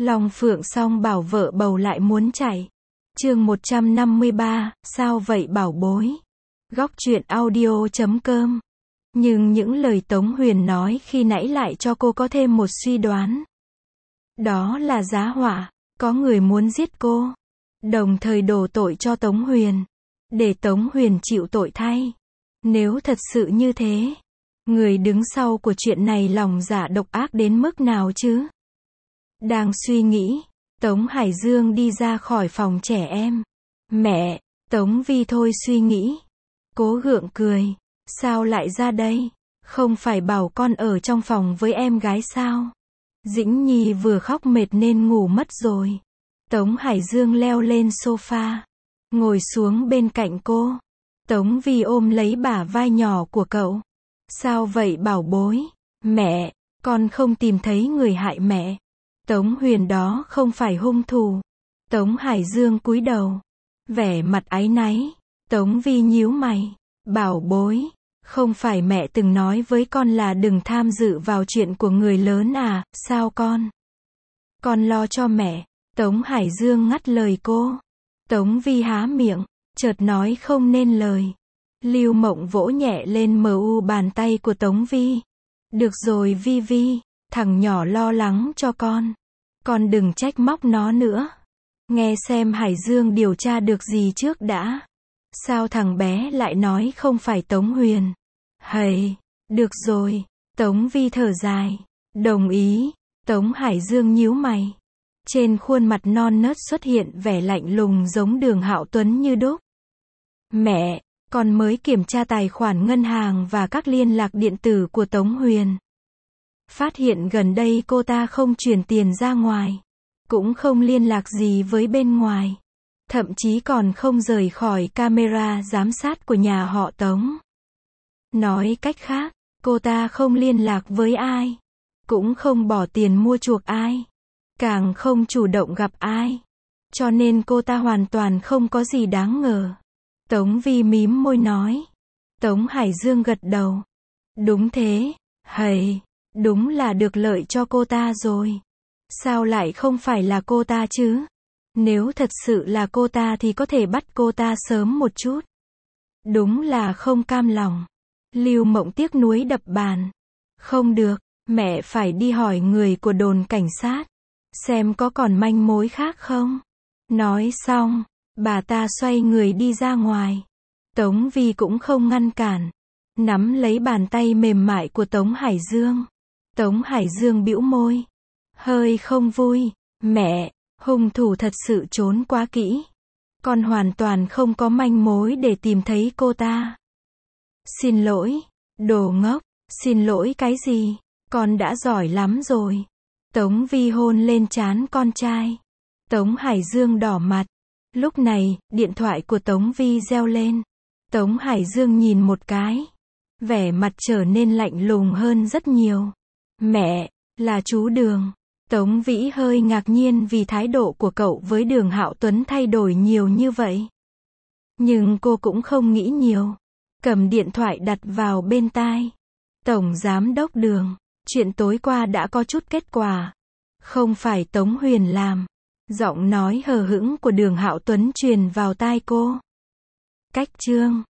Long Phượng Song bảo vợ bầu lại muốn chạy. Chương 153, sao vậy bảo bối? Góc truyện audio.com. Nhưng những lời Tống Huyền nói khi nãy lại cho cô có thêm một suy đoán. Đó là giá họa, có người muốn giết cô. Đồng thời đổ tội cho Tống Huyền. Để Tống Huyền chịu tội thay. Nếu thật sự như thế, người đứng sau của chuyện này lòng dạ độc ác đến mức nào chứ? Đang suy nghĩ, Tống Hải Dương đi ra khỏi phòng trẻ em. Mẹ, Tống Vi thôi suy nghĩ. Cố gượng cười. Sao lại ra đây? Không phải bảo con ở trong phòng với em gái sao? Dĩnh Nhi vừa khóc mệt nên ngủ mất rồi. Tống Hải Dương leo lên sofa, ngồi xuống bên cạnh cô. Tống Vi ôm lấy bả vai nhỏ của cậu. Sao vậy bảo bối? Mẹ, con không tìm thấy người hại mẹ. Tống Huyền đó không phải hung thủ. Tống Hải Dương cúi đầu, vẻ mặt áy náy. Tống Vi nhíu mày. Bảo bối, không phải mẹ từng nói với con là đừng tham dự vào chuyện của người lớn à, sao con? Con lo cho mẹ. Tống Hải Dương ngắt lời cô. Tống Vi há miệng, chợt nói không nên lời. Lưu Mộng vỗ nhẹ lên bàn tay của Tống Vi. Được rồi Vi Vi, thằng nhỏ lo lắng cho con. Con đừng trách móc nó nữa. Nghe xem Hải Dương điều tra được gì trước đã. Sao thằng bé lại nói không phải Tống Huyền? Hầy, được rồi. Tống Vi thở dài. Đồng ý. Tống Hải Dương nhíu mày. Trên khuôn mặt non nớt xuất hiện vẻ lạnh lùng giống Đường Hạo Tuấn như đúc. Mẹ, con mới kiểm tra tài khoản ngân hàng và các liên lạc điện tử của Tống Huyền. Phát hiện gần đây cô ta không chuyển tiền ra ngoài. Cũng không liên lạc gì với bên ngoài. Thậm chí còn không rời khỏi camera giám sát của nhà họ Tống. Nói cách khác, cô ta không liên lạc với ai. Cũng không bỏ tiền mua chuộc ai. Càng không chủ động gặp ai. Cho nên cô ta hoàn toàn không có gì đáng ngờ. Tống Vi mím môi nói. Tống Hải Dương gật đầu. Đúng thế, hầy, đúng là được lợi cho cô ta rồi. Sao lại không phải là cô ta chứ? Nếu thật sự là cô ta thì có thể bắt cô ta sớm một chút. Đúng là không cam lòng. Lưu Mộng tiếc nuối đập bàn. Không được, mẹ phải đi hỏi người của đồn cảnh sát. Xem có còn manh mối khác không? Nói xong, bà ta xoay người đi ra ngoài. Tống Vi cũng không ngăn cản. Nắm lấy bàn tay mềm mại của Tống Hải Dương. Tống Hải Dương bĩu môi. Hơi không vui. Mẹ, hung thủ thật sự trốn quá kỹ. Con hoàn toàn không có manh mối để tìm thấy cô ta. Xin lỗi, đồ ngốc. Xin lỗi cái gì? Con đã giỏi lắm rồi. Tống Vi hôn lên trán con trai. Tống Hải Dương đỏ mặt. Lúc này, điện thoại của Tống Vi reo lên. Tống Hải Dương nhìn một cái. Vẻ mặt trở nên lạnh lùng hơn rất nhiều. Mẹ, là chú Đường. Tống Vĩ hơi ngạc nhiên vì thái độ của cậu với Đường Hạo Tuấn thay đổi nhiều như vậy. Nhưng cô cũng không nghĩ nhiều. Cầm điện thoại đặt vào bên tai. Tổng Giám đốc Đường, chuyện tối qua đã có chút kết quả. Không phải Tống Huyền làm. Giọng nói hờ hững của Đường Hạo Tuấn truyền vào tai cô. Cách chương